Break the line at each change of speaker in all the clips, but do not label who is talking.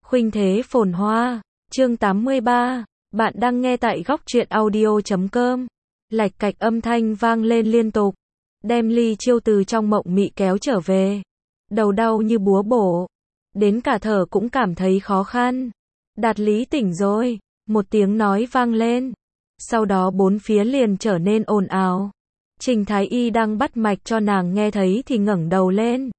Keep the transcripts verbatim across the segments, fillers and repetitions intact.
Khuynh thế phồn hoa, chương tám mươi ba, bạn đang nghe tại góc truyện audio chấm com. Lạch cạch âm thanh vang lên liên tục, đem Ly Chiêu từ trong mộng mị kéo trở về. Đầu đau như búa bổ, đến cả thở cũng cảm thấy khó khăn. Đạt Lý tỉnh rồi, một tiếng nói vang lên. Sau đó bốn phía liền trở nên ồn ào. Trình Thái Y đang bắt mạch cho nàng nghe thấy thì ngẩng đầu lên.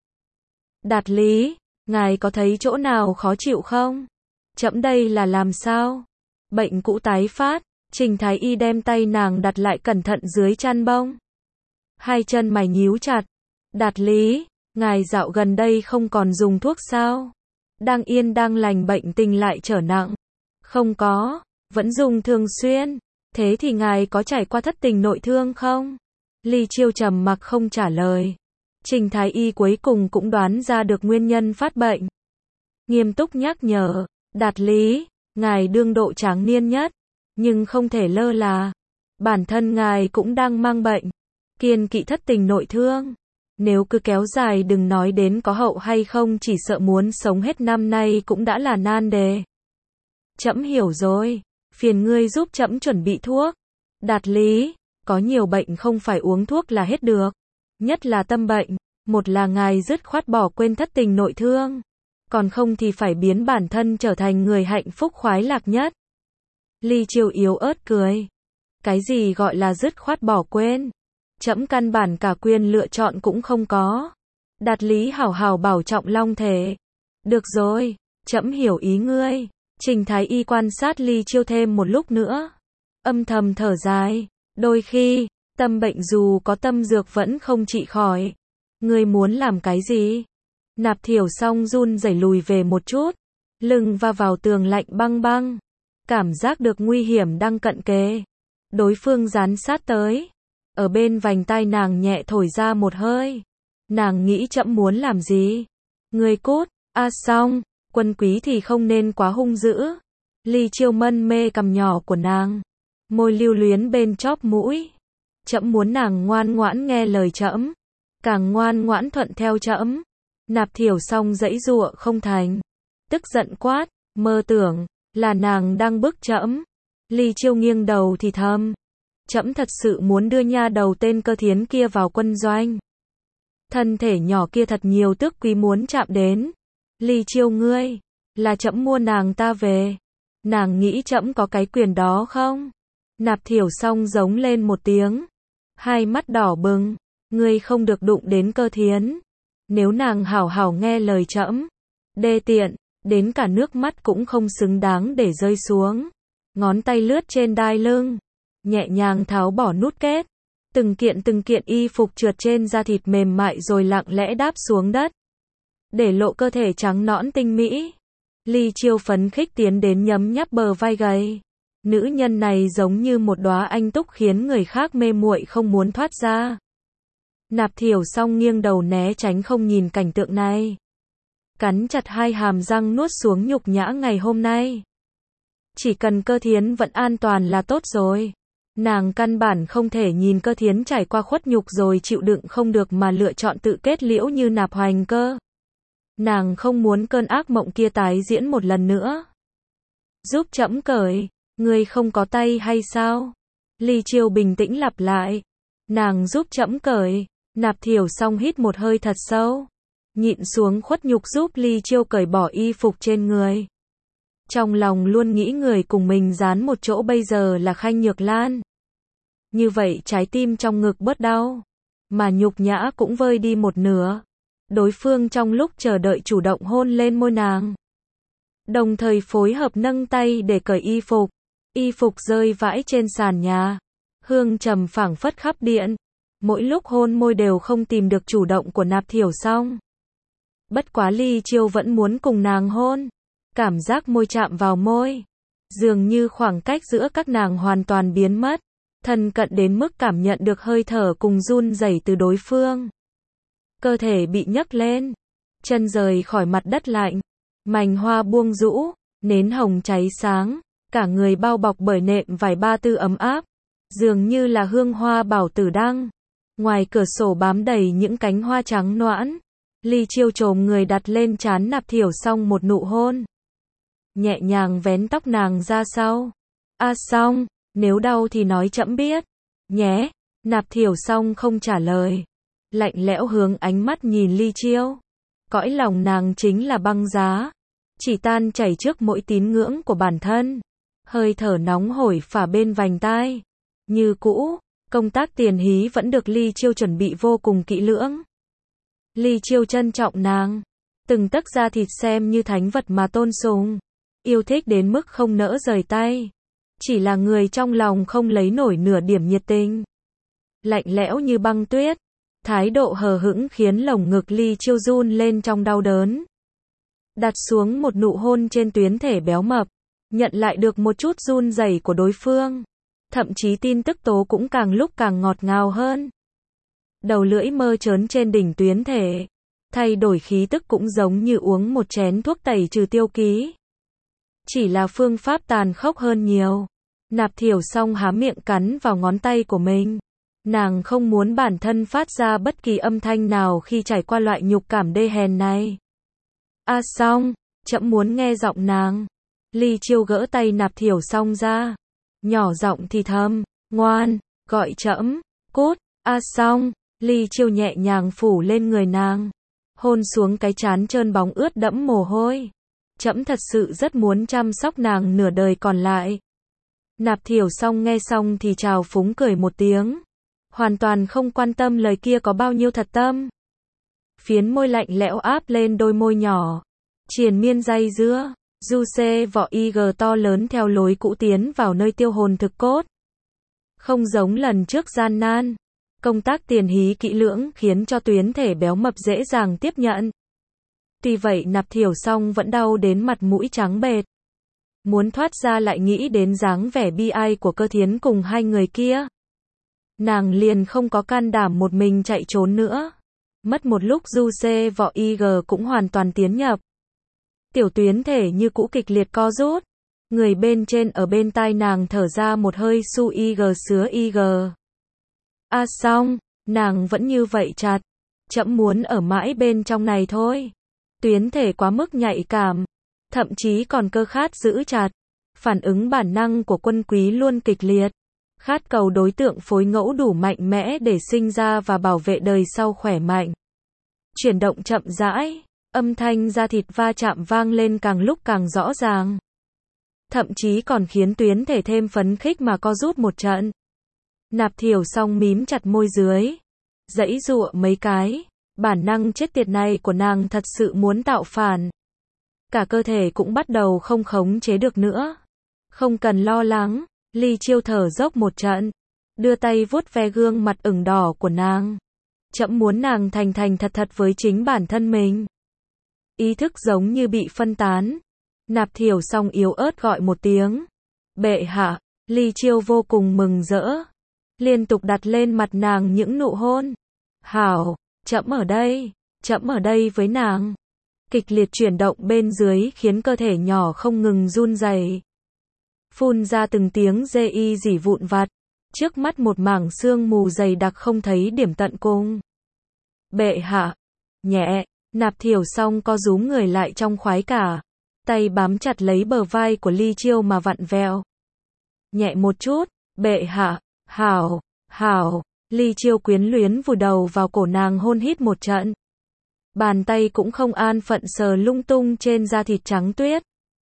Đạt Lý, ngài có thấy chỗ nào khó chịu không? Trẫm đây là làm sao? Bệnh cũ tái phát. Trình Thái Y đem tay nàng đặt lại cẩn thận dưới chăn bông. Hai chân mày nhíu chặt. Đạt Lý, ngài dạo gần đây không còn dùng thuốc sao? Đang yên đang lành bệnh tình lại trở nặng. Không có, vẫn dùng thường xuyên. Thế thì ngài có trải qua thất tình nội thương không? Ly Chiêu trầm mặc không trả lời. Trình Thái Y cuối cùng cũng đoán ra được nguyên nhân phát bệnh. Nghiêm túc nhắc nhở, Đạt Lý, ngài đương độ tráng niên nhất, nhưng không thể lơ là. Bản thân ngài cũng đang mang bệnh, kiêng kỵ thất tình nội thương. Nếu cứ kéo dài đừng nói đến có hậu hay không, chỉ sợ muốn sống hết năm nay cũng đã là nan đề. Trẫm hiểu rồi, phiền ngươi giúp trẫm chuẩn bị thuốc. Đạt Lý, có nhiều bệnh không phải uống thuốc là hết được. Nhất là tâm bệnh, một là ngài dứt khoát bỏ quên thất tình nội thương, còn không thì phải biến bản thân trở thành người hạnh phúc khoái lạc nhất. Ly Chiêu yếu ớt cười. Cái gì gọi là dứt khoát bỏ quên? Trẫm căn bản cả quyền lựa chọn cũng không có. Đạt Lý hảo hảo bảo trọng long thể. Được rồi, trẫm hiểu ý ngươi. Trình Thái Y quan sát Ly Chiêu thêm một lúc nữa, âm thầm thở dài. Đôi khi, tâm bệnh dù có tâm dược vẫn không trị khỏi. Ngươi muốn làm cái gì? Nạp Thiểu Song run rẩy lùi về một chút, lưng va vào tường lạnh băng băng, cảm giác được nguy hiểm đang cận kề. Đối phương dán sát tới, ở bên vành tai nàng nhẹ thổi ra một hơi. Nàng nghĩ trẫm muốn làm gì? Ngươi cút. A à xong, Quân Quý thì không nên quá hung dữ. Ly Chiêu mân mê cằm nhỏ của nàng, môi lưu luyến bên chóp mũi. Trẫm muốn nàng ngoan ngoãn nghe lời trẫm, càng ngoan ngoãn thuận theo trẫm. Nạp Thiểu Song giãy giụa không thành, tức giận quát, mơ tưởng là nàng đang bức trẫm. Ly Chiêu nghiêng đầu thì thầm, trẫm thật sự muốn đưa nha đầu tên Cơ Thiến kia vào quân doanh. Thân thể nhỏ kia thật nhiều tước quý muốn chạm đến. Ly Chiêu ngươi, là trẫm mua nàng ta về. Nàng nghĩ trẫm có cái quyền đó không? Nạp Thiểu Song giống lên một tiếng, hai mắt đỏ bừng, ngươi không được đụng đến Cơ Thiến. Nếu nàng hảo hảo nghe lời trẫm, đê tiện, đến cả nước mắt cũng không xứng đáng để rơi xuống. Ngón tay lướt trên đai lưng, nhẹ nhàng tháo bỏ nút kết. Từng kiện từng kiện y phục trượt trên da thịt mềm mại rồi lặng lẽ đáp xuống đất, để lộ cơ thể trắng nõn tinh mỹ. Ly Chiêu phấn khích tiến đến nhấm nháp bờ vai gầy. Nữ nhân này giống như một đóa anh túc khiến người khác mê muội không muốn thoát ra. Nạp Thiểu Song nghiêng đầu né tránh không nhìn cảnh tượng này, cắn chặt hai hàm răng nuốt xuống nhục nhã ngày hôm nay. Chỉ cần Cơ Thiến vẫn an toàn là tốt rồi. Nàng căn bản không thể nhìn Cơ Thiến trải qua khuất nhục rồi chịu đựng không được mà lựa chọn tự kết liễu như Nạp Hoành Cơ. Nàng không muốn cơn ác mộng kia tái diễn một lần nữa. Giúp trẫm cởi. Ngươi không có tay hay sao? Ly Chiêu bình tĩnh lặp lại. Nàng giúp trẫm cởi. Nạp Thiểu Song hít một hơi thật sâu, nhịn xuống khuất nhục giúp Ly Chiêu cởi bỏ y phục trên người. Trong lòng luôn nghĩ người cùng mình dán một chỗ bây giờ là Khanh Nhược Lan. Như vậy trái tim trong ngực bớt đau, mà nhục nhã cũng vơi đi một nửa. Đối phương trong lúc chờ đợi chủ động hôn lên môi nàng, đồng thời phối hợp nâng tay để cởi y phục. Y phục rơi vãi trên sàn nhà, hương trầm phảng phất khắp điện. Mỗi lúc hôn môi đều không tìm được chủ động của Nạp Thiểu Song. Bất quá Ly Chiêu vẫn muốn cùng nàng hôn. Cảm giác môi chạm vào môi, dường như khoảng cách giữa các nàng hoàn toàn biến mất, thân cận đến mức cảm nhận được hơi thở cùng run rẩy từ đối phương. Cơ thể bị nhấc lên, chân rời khỏi mặt đất lạnh, mảnh hoa buông rũ, nến hồng cháy sáng, cả người bao bọc bởi nệm vải ba tư ấm áp, dường như là hương hoa bảo tử đăng. Ngoài cửa sổ bám đầy những cánh hoa trắng noãn. Ly Chiêu chồm người đặt lên trán Nạp Thiểu Song một nụ hôn. nhẹ nhàng vén tóc nàng ra sau. A Song, nếu đau thì nói trẫm biết, nhé. Nạp Thiểu Song không trả lời, lạnh lẽo hướng ánh mắt nhìn Ly Chiêu. Cõi lòng nàng chính là băng giá, chỉ tan chảy trước mỗi tín ngưỡng của bản thân. Hơi thở nóng hổi phả bên vành tai. Như cũ, công tác tiền hí vẫn được Ly Chiêu chuẩn bị vô cùng kỹ lưỡng. Ly Chiêu trân trọng nàng, từng tấc da thịt xem như thánh vật mà tôn sùng, yêu thích đến mức không nỡ rời tay. Chỉ là người trong lòng không lấy nổi nửa điểm nhiệt tình. Lạnh lẽo như băng tuyết, thái độ hờ hững khiến lồng ngực Ly Chiêu run lên trong đau đớn. Đặt xuống một nụ hôn trên tuyến thể béo mập, nhận lại được một chút run rẩy của đối phương. Thậm chí tin tức tố cũng càng lúc càng ngọt ngào hơn. Đầu lưỡi mơ trớn trên đỉnh tuyến thể, thay đổi khí tức cũng giống như uống một chén thuốc tẩy trừ tiêu ký. Chỉ là phương pháp tàn khốc hơn nhiều. Nạp Thiểu Song há miệng cắn vào ngón tay của mình. Nàng không muốn bản thân phát ra bất kỳ âm thanh nào khi trải qua loại nhục cảm đê hèn này. A Song, trẫm muốn nghe giọng nàng. Ly Chiêu gỡ tay Nạp Thiểu Song ra, nhỏ giọng thì thầm, ngoan, gọi trẫm, cút. A Song, Ly Chiêu nhẹ nhàng phủ lên người nàng, hôn xuống cái trán trơn bóng ướt đẫm mồ hôi. Trẫm thật sự rất muốn chăm sóc nàng nửa đời còn lại. Nạp Thiểu Song nghe xong thì trào phúng cười một tiếng, hoàn toàn không quan tâm lời kia có bao nhiêu thật tâm. Phiến môi lạnh lẽo áp lên đôi môi nhỏ, triền miên dây dưa. Du xê vỏ i giê to lớn theo lối cũ tiến vào nơi tiêu hồn thực cốt. Không giống lần trước gian nan, công tác tiền hí kỹ lưỡng khiến cho tuyến thể béo mập dễ dàng tiếp nhận. Tuy vậy Nạp Thiểu Song vẫn đau đến mặt mũi trắng bệch. Muốn thoát ra lại nghĩ đến dáng vẻ bi ai của Cơ Thiến cùng hai người kia. Nàng liền không có can đảm một mình chạy trốn nữa. Mất một lúc Du xê vỏ i giê cũng hoàn toàn tiến nhập. Tiểu tuyến thể như cũ kịch liệt co rút. Người bên trên ở bên tai nàng thở ra một hơi su i giê sứa i giê. A Song, nàng vẫn như vậy chặt. Trẫm muốn ở mãi bên trong này thôi. Tuyến thể quá mức nhạy cảm, thậm chí còn cơ khát giữ chặt. Phản ứng bản năng của Quân Quý luôn kịch liệt. Khát cầu đối tượng phối ngẫu đủ mạnh mẽ để sinh ra và bảo vệ đời sau khỏe mạnh. Chuyển động chậm rãi, âm thanh da thịt va chạm vang lên càng lúc càng rõ ràng. Thậm chí còn khiến tuyến thể thêm phấn khích mà co rút một trận. Nạp Thiểu Song mím chặt môi dưới, giãy giụa mấy cái. Bản năng chết tiệt này của nàng thật sự muốn tạo phản. Cả cơ thể cũng bắt đầu không khống chế được nữa. Không cần lo lắng, Ly Chiêu thở dốc một trận, đưa tay vuốt ve gương mặt ửng đỏ của nàng. Trẫm muốn nàng thành thành thật thật với chính bản thân mình. Ý thức giống như bị phân tán. Nạp Thiểu Song yếu ớt gọi một tiếng. Bệ hạ. Ly Chiêu vô cùng mừng rỡ, liên tục đặt lên mặt nàng những nụ hôn. Hảo, trẫm ở đây, trẫm ở đây với nàng. Kịch liệt chuyển động bên dưới khiến cơ thể nhỏ không ngừng run rẩy. Phun ra từng tiếng dê y rỉ vụn vặt. Trước mắt một mảng sương mù dày đặc không thấy điểm tận cùng. Bệ hạ. Nhẹ. Nạp Thiểu Song co rúm người lại trong khoái cả. Tay bám chặt lấy bờ vai của Ly Chiêu mà vặn vẹo. Nhẹ một chút. Bệ hạ. Hảo. Hảo. Ly Chiêu quyến luyến vùi đầu vào cổ nàng hôn hít một trận. Bàn tay cũng không an phận sờ lung tung trên da thịt trắng tuyết.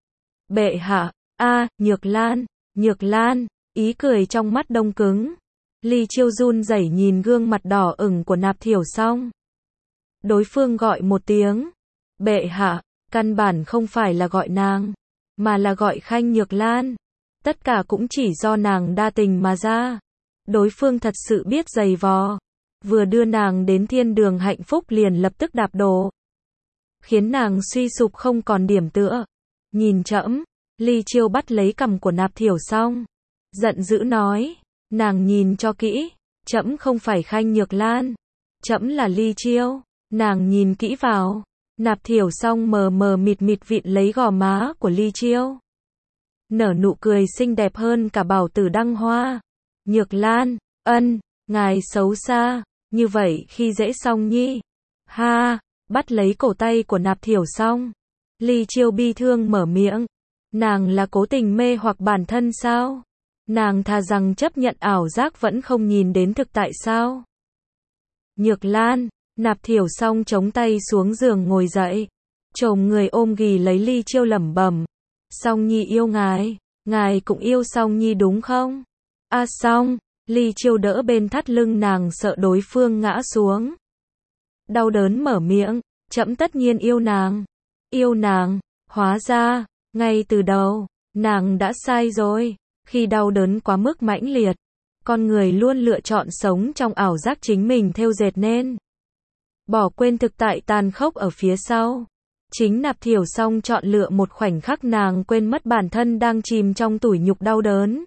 Bệ hạ. A, Nhược Lan. Nhược Lan. Ý cười trong mắt đông cứng. Ly Chiêu run rẩy nhìn gương mặt đỏ ửng của Nạp Thiểu Song. Đối phương gọi một tiếng. Bệ hạ. Căn bản không phải là gọi nàng, mà là gọi Khanh Nhược Lan. Tất cả cũng chỉ do nàng đa tình mà ra. Đối phương thật sự biết giày vò. Vừa đưa nàng đến thiên đường hạnh phúc liền lập tức đạp đổ. Khiến nàng suy sụp không còn điểm tựa. Nhìn trẫm. Ly Chiêu bắt lấy cằm của Nạp Thiểu Song. Giận dữ nói. Nàng nhìn cho kỹ. Trẫm không phải Khanh Nhược Lan. Trẫm là Ly Chiêu. Nàng nhìn kỹ vào. Nạp Thiểu Song mờ mờ mịt mịt vịn lấy gò má của Ly Chiêu. Nở nụ cười xinh đẹp hơn cả bảo tử đăng hoa. Nhược Lan, ân, ngài xấu xa, như vậy khi dễ Song Nhi. Ha, bắt lấy cổ tay của Nạp Thiểu Song. Ly Chiêu bi thương mở miệng. Nàng là cố tình mê hoặc bản thân sao? Nàng thà rằng chấp nhận ảo giác vẫn không nhìn đến thực tại sao? Nhược Lan, Nạp Thiểu Song chống tay xuống giường ngồi dậy, chồm người ôm ghì lấy Ly Chiêu lẩm bẩm, Song Nhi yêu ngài, ngài cũng yêu Song Nhi đúng không? A à, Song, Ly Chiêu đỡ bên thắt lưng nàng sợ đối phương ngã xuống. Đau đớn mở miệng, trẫm tất nhiên yêu nàng. Yêu nàng, hóa ra, ngay từ đầu, nàng đã sai rồi. Khi đau đớn quá mức mãnh liệt, con người luôn lựa chọn sống trong ảo giác chính mình thêu dệt nên. Bỏ quên thực tại tàn khốc ở phía sau. Chính Nạp Thiểu Song chọn lựa một khoảnh khắc nàng quên mất bản thân đang chìm trong tủi nhục đau đớn.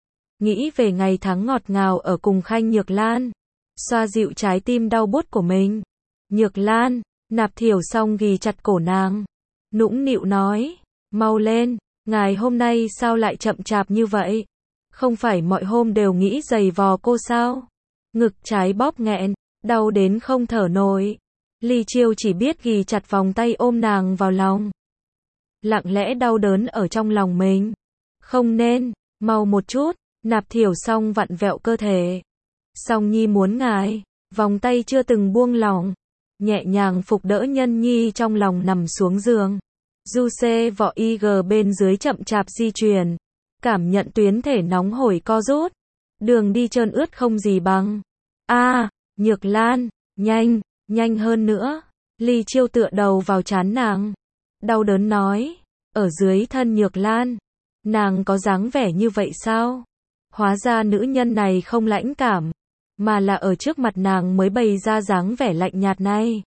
Nghĩ về ngày tháng ngọt ngào ở cùng Khanh Nhược Lan, xoa dịu trái tim đau buốt của mình. Nhược Lan, Nạp Thiểu Song ghì chặt cổ nàng, nũng nịu nói, mau lên, ngài hôm nay sao lại chậm chạp như vậy? Không phải mọi hôm đều nghĩ giày vò cô sao? Ngực trái bóp nghẹn, đau đến không thở nổi. Ly Chiêu chỉ biết ghì chặt vòng tay ôm nàng vào lòng. Lặng lẽ đau đớn ở trong lòng mình. Không nên, mau một chút, Nạp Thiểu Song vặn vẹo cơ thể. Song Nhi muốn ngài, vòng tay chưa từng buông lỏng. Nhẹ nhàng phục đỡ Nhân Nhi trong lòng nằm xuống giường. Du xê vỏ i giê bên dưới chậm chạp di chuyển. Cảm nhận tuyến thể nóng hổi co rút. Đường đi trơn ướt không gì bằng. A, à, Nhược Lan, nhanh, nhanh hơn nữa. Ly Chiêu tựa đầu vào trán nàng. Đau đớn nói, ở dưới thân Nhược Lan, nàng có dáng vẻ như vậy sao? Hóa ra nữ nhân này không lãnh cảm, mà là ở trước mặt nàng mới bày ra dáng vẻ lạnh nhạt này.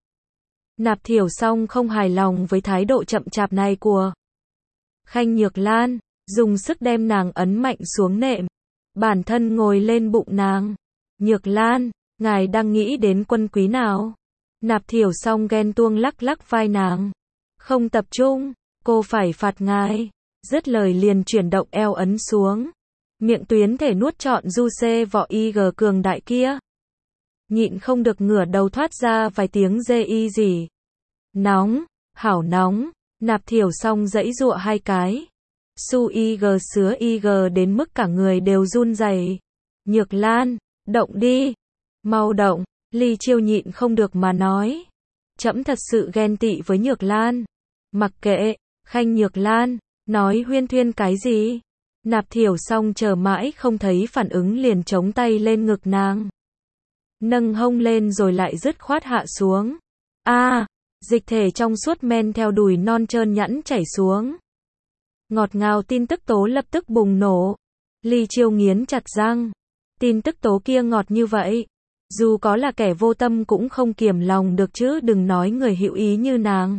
Nạp Thiểu Song không hài lòng với thái độ chậm chạp này của Khanh Nhược Lan, dùng sức đem nàng ấn mạnh xuống nệm, bản thân ngồi lên bụng nàng. Nhược Lan, ngài đang nghĩ đến quân quý nào? Nạp Thiểu Song ghen tuông lắc lắc vai nàng. Không tập trung, cô phải phạt ngài. Dứt lời liền chuyển động eo ấn xuống. Miệng tuyến thể nuốt trọn du xê vỏ i giê cường đại kia. Nhịn không được ngửa đầu thoát ra vài tiếng dê y gì. Nóng, hảo nóng, Nạp Thiểu Song giãy giụa hai cái. Su i giê sứa i giê đến mức cả người đều run rẩy. Nhược Lan, động đi. Mau động, Ly Chiêu nhịn không được mà nói. Trẫm thật sự ghen tị với Nhược Lan. Mặc kệ, Khanh Nhược Lan, nói huyên thuyên cái gì? Nạp Thiểu Song chờ mãi không thấy phản ứng liền chống tay lên ngực nàng. Nâng hông lên rồi lại dứt khoát hạ xuống. A, à, dịch thể trong suốt men theo đùi non trơn nhẵn chảy xuống. Ngọt ngào tin tức tố lập tức bùng nổ. Ly Chiêu nghiến chặt răng. Tin tức tố kia ngọt như vậy, dù có là kẻ vô tâm cũng không kiềm lòng được chứ đừng nói người hữu ý như nàng.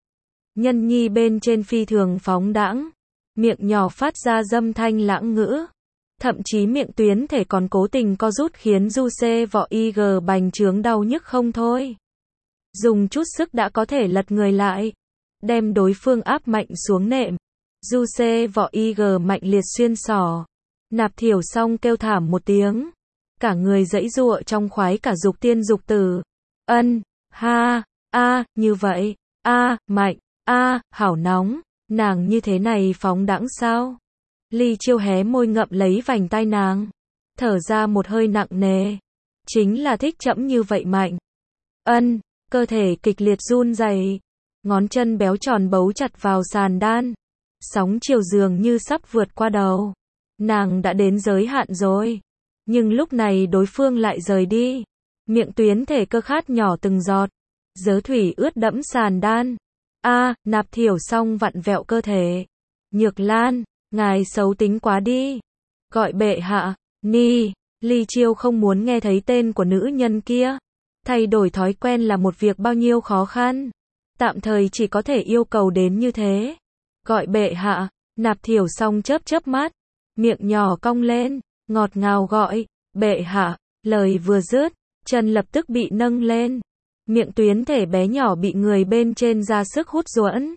Nhân Nhi bên trên phi thường phóng đãng, miệng nhỏ phát ra dâm thanh lãng ngữ. Thậm chí miệng tuyến thể còn cố tình co rút khiến du xê vỏ i giê bành trướng đau nhức không thôi. Dùng chút sức đã có thể lật người lại, đem đối phương áp mạnh xuống nệm. Du xê vỏ i giê mạnh liệt xuyên sỏ. Nạp Thiểu Song kêu thảm một tiếng. Cả người giãy giụa trong khoái cả dục tiên dục tử. Ân, ha, a, như vậy, a, mạnh, a, hảo nóng, nàng như thế này phóng đãng sao? Ly Chiêu hé môi ngậm lấy vành tai nàng, thở ra một hơi nặng nề. Chính là thích trẫm như vậy mạnh. Ân, cơ thể kịch liệt run rẩy, ngón chân béo tròn bấu chặt vào sàn đan. Sóng chiều dường như sắp vượt qua đầu. Nàng đã đến giới hạn rồi. Nhưng lúc này đối phương lại rời đi. Miệng tuyến thể cơ khát nhỏ từng giọt. Dớ thủy ướt đẫm sàn đan. A, à, Nạp Thiểu Song vặn vẹo cơ thể. Nhược Lan, ngài xấu tính quá đi. Gọi bệ hạ, Ni. Ly Chiêu không muốn nghe thấy tên của nữ nhân kia. Thay đổi thói quen là một việc bao nhiêu khó khăn. Tạm thời chỉ có thể yêu cầu đến như thế. Gọi bệ hạ, Nạp Thiểu Song chớp chớp mắt. Miệng nhỏ cong lên, ngọt ngào gọi, bệ hạ. Lời vừa dứt, chân lập tức bị nâng lên. Miệng tuyến thể bé nhỏ bị người bên trên ra sức hút duẫn.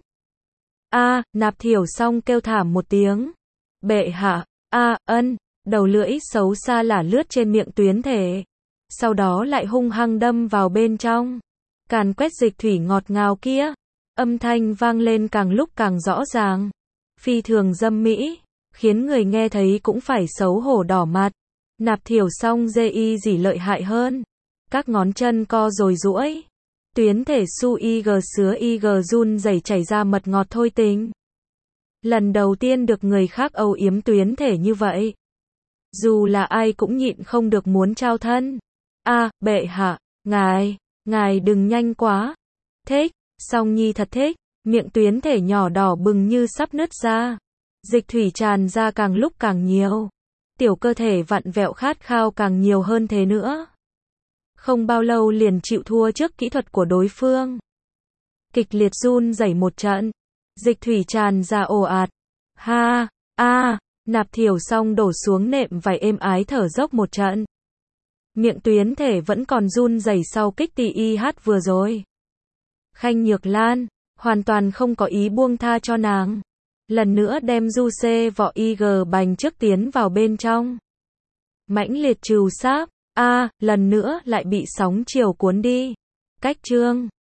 A, à, Nạp Thiểu Song kêu thảm một tiếng. Bệ hạ, a, à, ân, đầu lưỡi xấu xa lả lướt trên miệng tuyến thể. Sau đó lại hung hăng đâm vào bên trong. Càn quét dịch thủy ngọt ngào kia. Âm thanh vang lên càng lúc càng rõ ràng. phi thường dâm mỹ, khiến người nghe thấy cũng phải xấu hổ đỏ mặt. Nạp Thiểu xong dê y gì lợi hại hơn. Các ngón chân co rồi duỗi. Tuyến thể su y g sứa y g run rẩy chảy ra mật ngọt thôi tình. Lần đầu tiên được người khác âu yếm tuyến thể như vậy. Dù là ai cũng nhịn không được muốn trao thân. A, bệ hạ, ngài, ngài đừng nhanh quá. Thích, song nhi thật thích, miệng tuyến thể nhỏ đỏ bừng như sắp nứt ra. Dịch thủy tràn ra càng lúc càng nhiều. Tiểu cơ thể vặn vẹo khát khao càng nhiều hơn thế nữa. Không bao lâu liền chịu thua trước kỹ thuật của đối phương. Kịch liệt run rẩy một trận. Dịch thủy tràn ra ồ ạt. Ha, a, Nạp Thiểu xong đổ xuống nệm vải êm ái thở dốc một trận. Miệng tuyến thể vẫn còn run rẩy sau kích tì y hát vừa rồi. Khanh Nhược Lan, hoàn toàn không có ý buông tha cho nàng. Lần nữa đem du xê vỏ y g bành trước tiến vào bên trong. Mãnh liệt trừ sáp, a, lần nữa lại bị sóng chiều cuốn đi. Cách chương